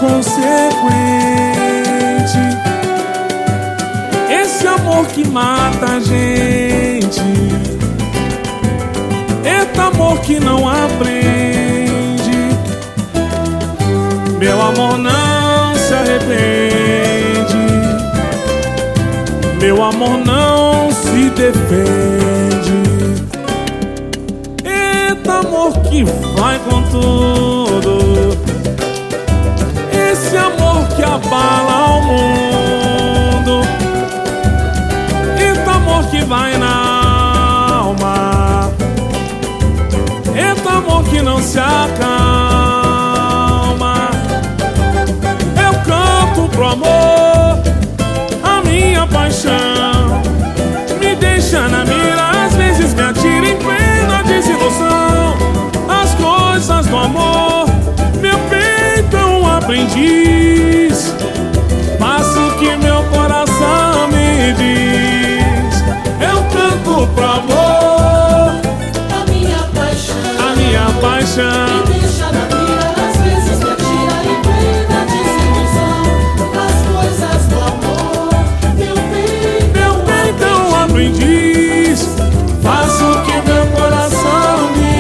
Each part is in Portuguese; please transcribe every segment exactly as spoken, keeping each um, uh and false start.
inconsequente. Esse amor que mata a gente. Eita, amor que não aprende. Meu amor não se arrepende. Meu amor não se defende. Eita, amor que vai com tudo. Esse amor que abala o mundo. Eita, amor que vai na alma. Eita, amor que não se acalma. Eu canto pro amor a minha paixão. Me deixa na mira, às vezes me atira em plena desilusão. As coisas do amor, meu peito é um aprendiz. Faço o que meu coração me diz. Eu canto pro amor a minha paixão. a minha paixão. Me deixa na mira, às vezes me atira em plena desilusão. As coisas do amor, meu peito, Meu peito é um aprendiz. Faço o que meu coração me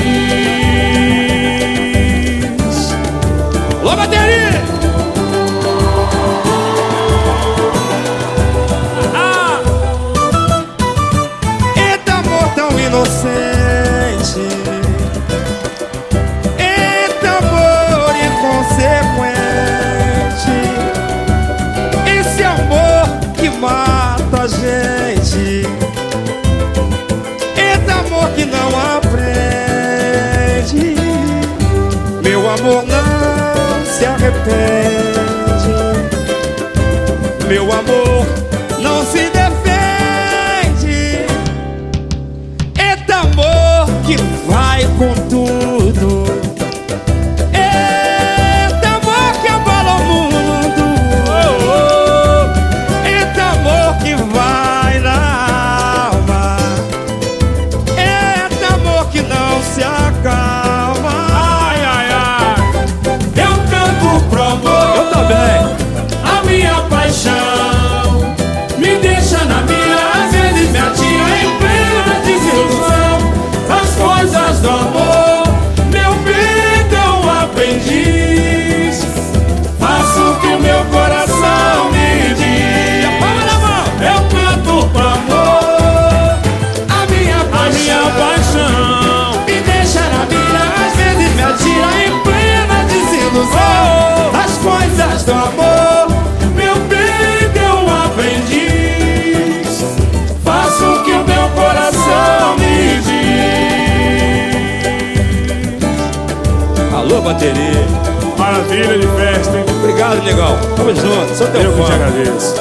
diz. Alô, bateria! Ah! Eita, amor tão inocente. Eita, amor inconsequente. Esse amor que mata a gente. Eita, amor que não aprende. Meu amor não se arrepende. Meu amor não se defende. Eita, amor que vai com tudo. Eita, amor que abala o mundo. Eita, amor que vai na alma. Eita, amor que não se acalma. Ai, ai, ai! Eu canto pro amor. Eu também. A minha paixão me deixa na mira, às vezes me atira em plena desilusão. As coisas do amor, meu peito é um aprendiz. Faço o que meu coração me diz. Eu canto pro amor a minha paixão, a minha paixão. Me deixa na mira, às vezes me atira em plena desilusão. As coisas do amor, Meu peito é um aprendiz. Faço o que o meu coração me diz. alô, bateria. Maravilha de festa, hein? Obrigado, negão. Tamo junto. Sou teu Eu que te fã. agradeço.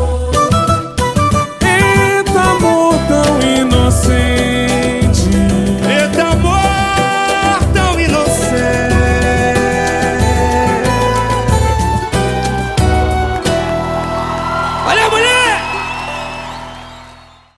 Eita, amor tão inocente. Eita, amor tão inocente. Valeu, mulher!